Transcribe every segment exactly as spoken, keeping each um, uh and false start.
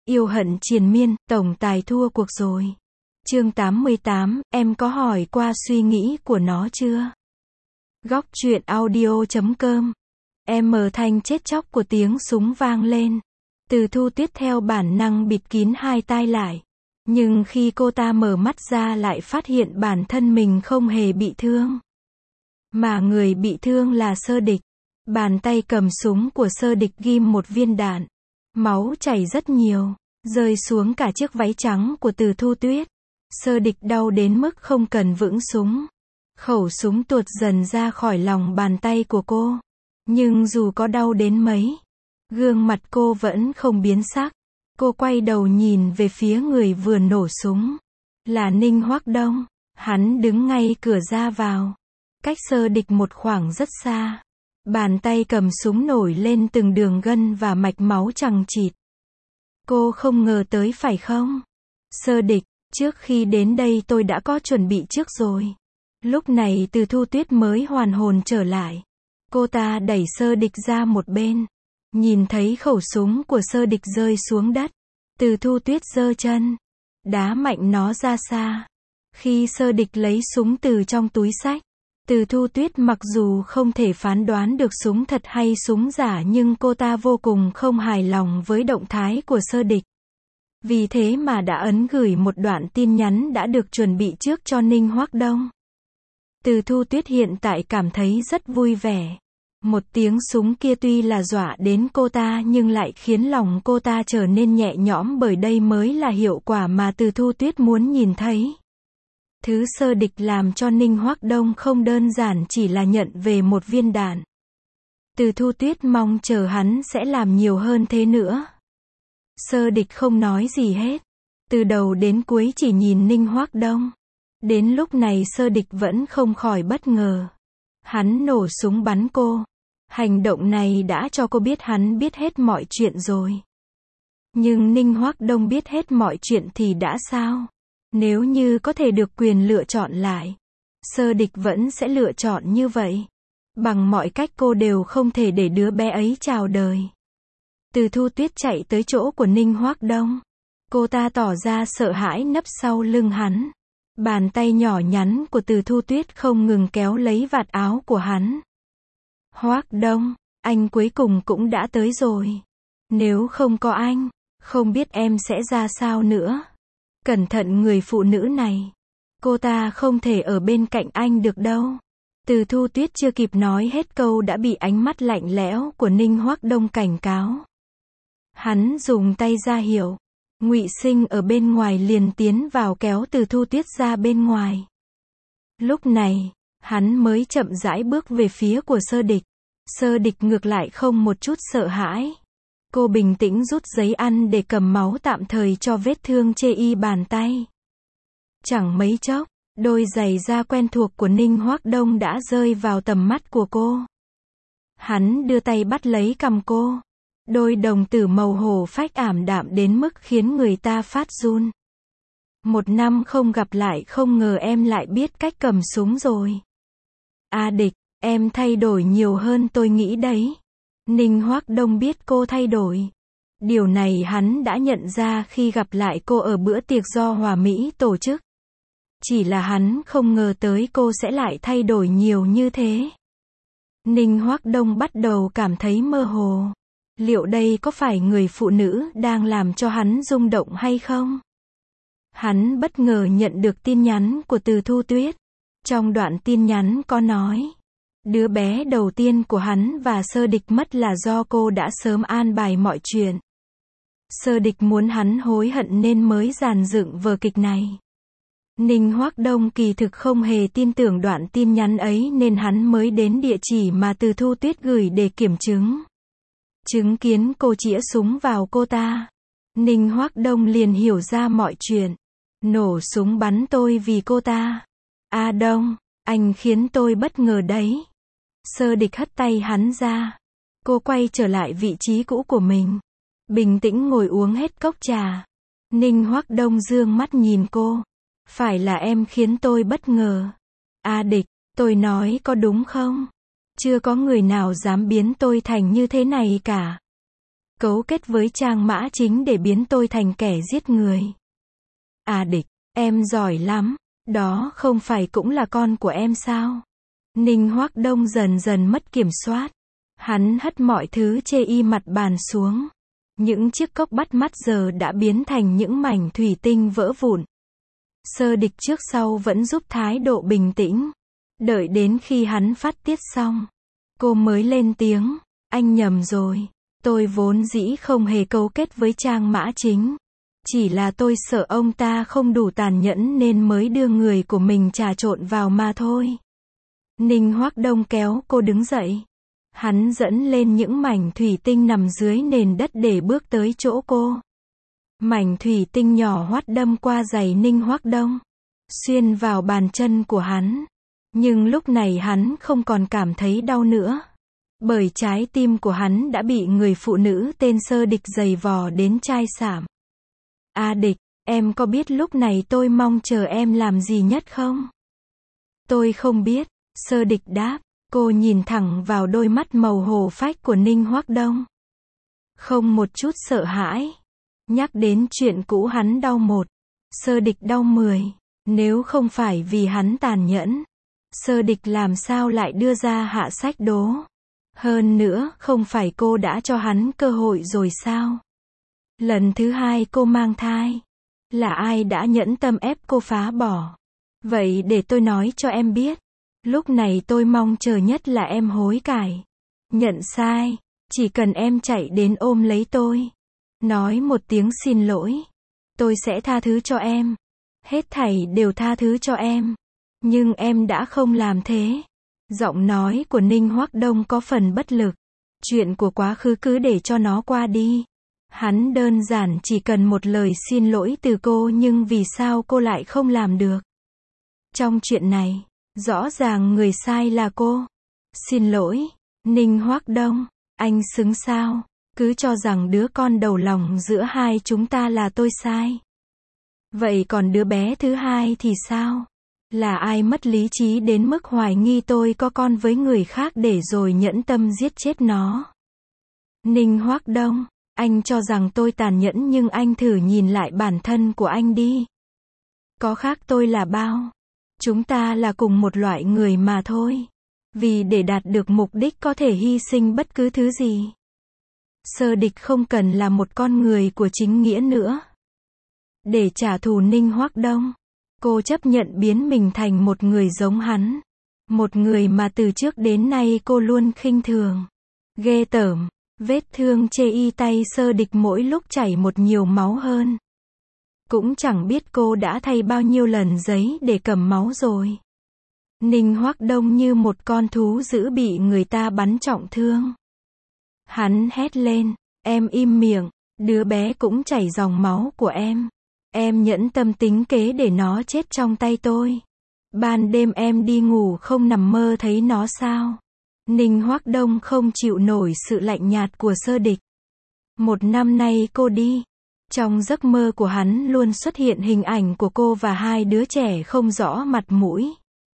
Yêu hận triền miên, tổng tài thua cuộc rồi. Chương tám mươi tám, em có hỏi qua suy nghĩ của nó chưa? Góc truyện audio chấm com. Em mờ thanh chết chóc của tiếng súng vang lên. Từ Thu Tuyết theo bản năng bịt kín hai tai lại. Nhưng khi cô ta mở mắt ra lại phát hiện bản thân mình không hề bị thương. Mà người bị thương là Sơ Địch. Bàn tay cầm súng của Sơ Địch ghim một viên đạn. Máu chảy rất nhiều, rơi xuống cả chiếc váy trắng của Từ Thu Tuyết. Sơ Địch đau đến mức không cần vững súng. Khẩu súng tuột dần ra khỏi lòng bàn tay của cô. Nhưng dù có đau đến mấy, gương mặt cô vẫn không biến sắc. Cô quay đầu nhìn về phía người vừa nổ súng. Là Ninh Hoắc Đông. Hắn đứng ngay cửa ra vào. Cách Sơ Địch một khoảng rất xa. Bàn tay cầm súng nổi lên từng đường gân và mạch máu chằng chịt. Cô không ngờ tới phải không? Sơ Địch, trước khi đến đây tôi đã có chuẩn bị trước rồi. Lúc này Từ Thu Tuyết mới hoàn hồn trở lại. Cô ta đẩy Sơ Địch ra một bên. Nhìn thấy khẩu súng của Sơ Địch rơi xuống đất. Từ Thu Tuyết giơ chân, đá mạnh nó ra xa. Khi Sơ Địch lấy súng từ trong túi xách, Từ Thu Tuyết mặc dù không thể phán đoán được súng thật hay súng giả nhưng cô ta vô cùng không hài lòng với động thái của Sơ Địch. Vì thế mà đã ấn gửi một đoạn tin nhắn đã được chuẩn bị trước cho Ninh Hoắc Đông. Từ Thu Tuyết hiện tại cảm thấy rất vui vẻ. Một tiếng súng kia tuy là dọa đến cô ta nhưng lại khiến lòng cô ta trở nên nhẹ nhõm bởi đây mới là hiệu quả mà Từ Thu Tuyết muốn nhìn thấy. Thứ Sơ Địch làm cho Ninh Hoắc Đông không đơn giản chỉ là nhận về một viên đạn. Từ Thu Tuyết mong chờ hắn sẽ làm nhiều hơn thế nữa. Sơ Địch không nói gì hết. Từ đầu đến cuối chỉ nhìn Ninh Hoắc Đông. Đến lúc này Sơ Địch vẫn không khỏi bất ngờ. Hắn nổ súng bắn cô. Hành động này đã cho cô biết hắn biết hết mọi chuyện rồi. Nhưng Ninh Hoắc Đông biết hết mọi chuyện thì đã sao? Nếu như có thể được quyền lựa chọn lại, Sơ Địch vẫn sẽ lựa chọn như vậy. Bằng mọi cách cô đều không thể để đứa bé ấy chào đời. Từ Thu Tuyết chạy tới chỗ của Ninh Hoắc Đông. Cô ta tỏ ra sợ hãi nấp sau lưng hắn. Bàn tay nhỏ nhắn của Từ Thu Tuyết không ngừng kéo lấy vạt áo của hắn. Hoắc Đông, anh cuối cùng cũng đã tới rồi. Nếu không có anh, không biết em sẽ ra sao nữa. Cẩn thận người phụ nữ này. Cô ta không thể ở bên cạnh anh được đâu. Từ Thu Tuyết chưa kịp nói hết câu đã bị ánh mắt lạnh lẽo của Ninh Hoắc Đông cảnh cáo. Hắn dùng tay ra hiệu. Ngụy Sinh ở bên ngoài liền tiến vào kéo Từ Thu Tuyết ra bên ngoài. Lúc này, hắn mới chậm rãi bước về phía của Sơ Địch. Sơ Địch ngược lại không một chút sợ hãi. Cô bình tĩnh rút giấy ăn để cầm máu tạm thời cho vết thương chê y bàn tay. Chẳng mấy chốc, đôi giày da quen thuộc của Ninh Hoắc Đông đã rơi vào tầm mắt của cô. Hắn đưa tay bắt lấy cằm cô. Đôi đồng tử màu hổ phách ảm đạm đến mức khiến người ta phát run. Một năm không gặp lại không ngờ em lại biết cách cầm súng rồi. A Địch, em thay đổi nhiều hơn tôi nghĩ đấy. Ninh Hoắc Đông biết cô thay đổi. Điều này hắn đã nhận ra khi gặp lại cô ở bữa tiệc do Hòa Mỹ tổ chức. Chỉ là hắn không ngờ tới cô sẽ lại thay đổi nhiều như thế. Ninh Hoắc Đông bắt đầu cảm thấy mơ hồ. Liệu đây có phải người phụ nữ đang làm cho hắn rung động hay không? Hắn bất ngờ nhận được tin nhắn của Từ Thu Tuyết. Trong đoạn tin nhắn có nói, đứa bé đầu tiên của hắn và Sơ Địch mất là do cô đã sớm an bài mọi chuyện. Sơ Địch muốn hắn hối hận nên mới dàn dựng vở kịch này. Ninh Hoắc Đông kỳ thực không hề tin tưởng đoạn tin nhắn ấy nên hắn mới đến địa chỉ mà Từ Thu Tuyết gửi để kiểm chứng. Chứng kiến cô chĩa súng vào cô ta. Ninh Hoắc Đông liền hiểu ra mọi chuyện. Nổ súng bắn tôi vì cô ta. A Đông, anh khiến tôi bất ngờ đấy. Sơ Địch hất tay hắn ra. Cô quay trở lại vị trí cũ của mình. Bình tĩnh ngồi uống hết cốc trà. Ninh Hoắc Đông dương mắt nhìn cô. Phải là em khiến tôi bất ngờ. A Địch, tôi nói có đúng không? Chưa có người nào dám biến tôi thành như thế này cả. cấu kết với Trang Mã Chính để biến tôi thành kẻ giết người. A Địch, em giỏi lắm, đó không phải cũng là con của em sao? Ninh Hoắc Đông dần dần mất kiểm soát. Hắn hất mọi thứ chê y mặt bàn xuống. Những chiếc cốc bắt mắt giờ đã biến thành những mảnh thủy tinh vỡ vụn. Sơ Địch trước sau vẫn giúp thái độ bình tĩnh. Đợi đến khi hắn phát tiết xong, cô mới lên tiếng, anh nhầm rồi. Tôi vốn dĩ không hề cấu kết với Trang Mã Chính. Chỉ là tôi sợ ông ta không đủ tàn nhẫn nên mới đưa người của mình trà trộn vào mà thôi. Ninh Hoắc Đông kéo cô đứng dậy. Hắn dẫn lên những mảnh thủy tinh nằm dưới nền đất để bước tới chỗ cô. Mảnh thủy tinh nhỏ hoắt đâm qua giày Ninh Hoắc Đông, xuyên vào bàn chân của hắn. Nhưng lúc này hắn không còn cảm thấy đau nữa. Bởi trái tim của hắn đã bị người phụ nữ tên Sơ Địch giày vò đến chai sạm. A Địch, em có biết lúc này tôi mong chờ em làm gì nhất không? Tôi không biết, Sơ Địch đáp. Cô nhìn thẳng vào đôi mắt màu hồ phách của Ninh Hoắc Đông. Không một chút sợ hãi. Nhắc đến chuyện cũ hắn đau một, Sơ Địch đau mười. Nếu không phải vì hắn tàn nhẫn, Sơ Địch làm sao lại đưa ra hạ sách đố. Hơn nữa, không phải cô đã cho hắn cơ hội rồi sao? Lần thứ hai cô mang thai. Là ai đã nhẫn tâm ép cô phá bỏ? Vậy để tôi nói cho em biết. Lúc này tôi mong chờ nhất là em hối cải. Nhận sai. Chỉ cần em chạy đến ôm lấy tôi. Nói một tiếng xin lỗi. Tôi sẽ tha thứ cho em. Hết thảy đều tha thứ cho em. Nhưng em đã không làm thế. Giọng nói của Ninh Hoắc Đông có phần bất lực. Chuyện của quá khứ cứ để cho nó qua đi. Hắn đơn giản chỉ cần một lời xin lỗi từ cô, nhưng vì sao cô lại không làm được? Trong chuyện này, rõ ràng người sai là cô. Xin lỗi, Ninh Hoắc Đông, anh xứng sao? Cứ cho rằng đứa con đầu lòng giữa hai chúng ta là tôi sai. Vậy còn đứa bé thứ hai thì sao? Là ai mất lý trí đến mức hoài nghi tôi có con với người khác để rồi nhẫn tâm giết chết nó? Ninh Hoắc Đông, anh cho rằng tôi tàn nhẫn, nhưng anh thử nhìn lại bản thân của anh đi. Có khác tôi là bao? Chúng ta là cùng một loại người mà thôi. Vì để đạt được mục đích có thể hy sinh bất cứ thứ gì. Sơ Địch không cần là một con người của chính nghĩa nữa. Để trả thù Ninh Hoắc Đông, cô chấp nhận biến mình thành một người giống hắn. Một người mà từ trước đến nay cô luôn khinh thường. Ghê tởm. Vết thương chê y tay Sơ Địch mỗi lúc chảy một nhiều máu hơn. Cũng chẳng biết cô đã thay bao nhiêu lần giấy để cầm máu rồi. Ninh Hoắc Đông như một con thú dữ bị người ta bắn trọng thương. Hắn hét lên, em im miệng, đứa bé cũng chảy dòng máu của em. Em nhẫn tâm tính kế để nó chết trong tay tôi. Ban đêm em đi ngủ không nằm mơ thấy nó sao? Ninh Hoắc Đông không chịu nổi sự lạnh nhạt của Sơ Địch. Một năm nay cô đi. Trong giấc mơ của hắn luôn xuất hiện hình ảnh của cô và hai đứa trẻ không rõ mặt mũi.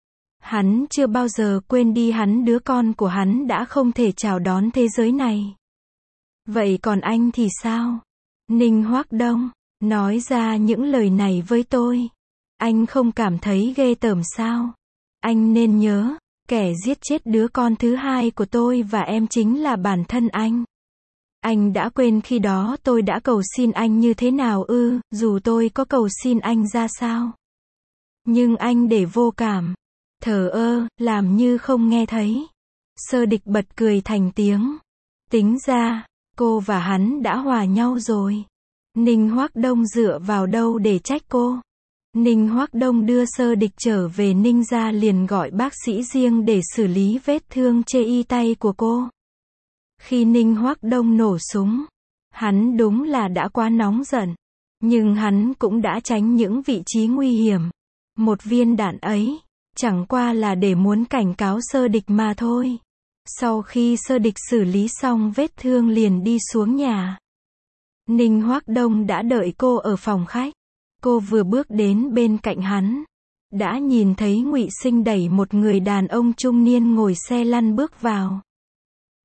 Hắn chưa bao giờ quên đi hắn, đứa con của hắn đã không thể chào đón thế giới này. Vậy còn anh thì sao? Ninh Hoắc Đông, nói ra những lời này với tôi. Anh không cảm thấy ghê tởm sao? Anh nên nhớ, kẻ giết chết đứa con thứ hai của tôi và em chính là bản thân anh. Anh đã quên khi đó tôi đã cầu xin anh như thế nào ư, dù tôi có cầu xin anh ra sao. Nhưng anh để vô cảm, thờ ơ, làm như không nghe thấy. Sơ Địch bật cười thành tiếng. Tính ra, cô và hắn đã hòa nhau rồi. Ninh Hoắc Đông dựa vào đâu để trách cô? Ninh Hoắc Đông đưa Sơ Địch trở về Ninh gia liền gọi bác sĩ riêng để xử lý vết thương chê y tay của cô. Khi Ninh Hoắc Đông nổ súng, hắn đúng là đã quá nóng giận. Nhưng hắn cũng đã tránh những vị trí nguy hiểm. Một viên đạn ấy, chẳng qua là để muốn cảnh cáo Sơ Địch mà thôi. Sau khi Sơ Địch xử lý xong vết thương liền đi xuống nhà. Ninh Hoắc Đông đã đợi cô ở phòng khách. Cô vừa bước đến bên cạnh hắn, đã nhìn thấy Ngụy Sinh đẩy một người đàn ông trung niên ngồi xe lăn bước vào.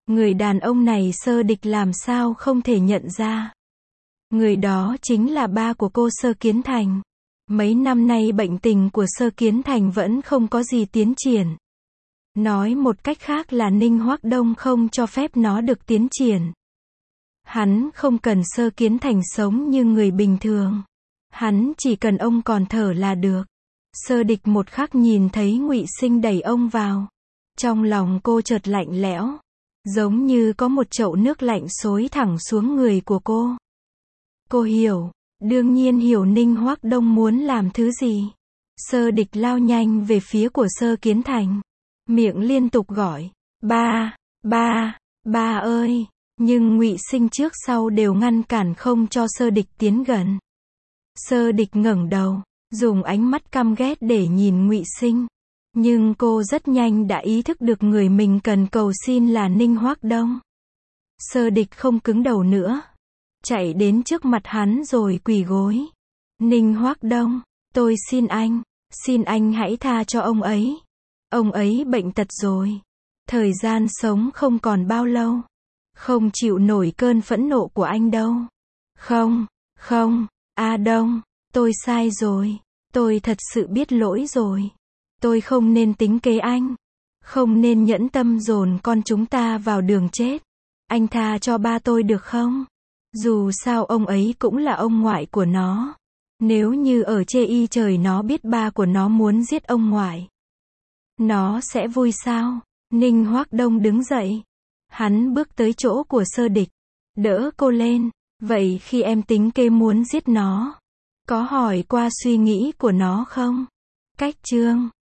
Người đàn ông này Sơ Địch làm sao không thể nhận ra. Người đó chính là ba của cô Sơ Kiến Thành. Mấy năm nay bệnh tình của Sơ Kiến Thành vẫn không có gì tiến triển. Nói một cách khác là Ninh Hoắc Đông không cho phép nó được tiến triển. Hắn không cần Sơ Kiến Thành sống như người bình thường. Hắn chỉ cần ông còn thở là được. Sơ Địch một khắc nhìn thấy Ngụy Sinh đẩy ông vào. Trong lòng cô chợt lạnh lẽo. Giống như có một chậu nước lạnh xối thẳng xuống người của cô. Cô hiểu. Đương nhiên hiểu Ninh Hoắc Đông muốn làm thứ gì. Sơ Địch lao nhanh về phía của Sơ Kiến Thành. Miệng liên tục gọi. Ba, ba, ba ơi. Nhưng Ngụy Sinh trước sau đều ngăn cản không cho Sơ Địch tiến gần. Sơ Địch ngẩng đầu, dùng ánh mắt căm ghét để nhìn Ngụy Sinh. Nhưng cô rất nhanh đã ý thức được người mình cần cầu xin là Ninh Hoắc Đông. Sơ Địch không cứng đầu nữa. Chạy đến trước mặt hắn rồi quỳ gối. Ninh Hoắc Đông, tôi xin anh, xin anh hãy tha cho ông ấy. Ông ấy bệnh tật rồi. Thời gian sống không còn bao lâu. Không chịu nổi cơn phẫn nộ của anh đâu. Không, không, A Đông, tôi sai rồi. Tôi thật sự biết lỗi rồi. Tôi không nên tính kế anh. Không nên nhẫn tâm dồn con chúng ta vào đường chết. Anh tha cho ba tôi được không? Dù sao ông ấy cũng là ông ngoại của nó. Nếu như ở chê y trời nó biết ba của nó muốn giết ông ngoại, nó sẽ vui sao? Ninh Hoắc Đông đứng dậy. Hắn bước tới chỗ của Sơ Địch. Đỡ cô lên. Vậy khi em tính kế muốn giết nó, có hỏi qua suy nghĩ của nó không? Cách chương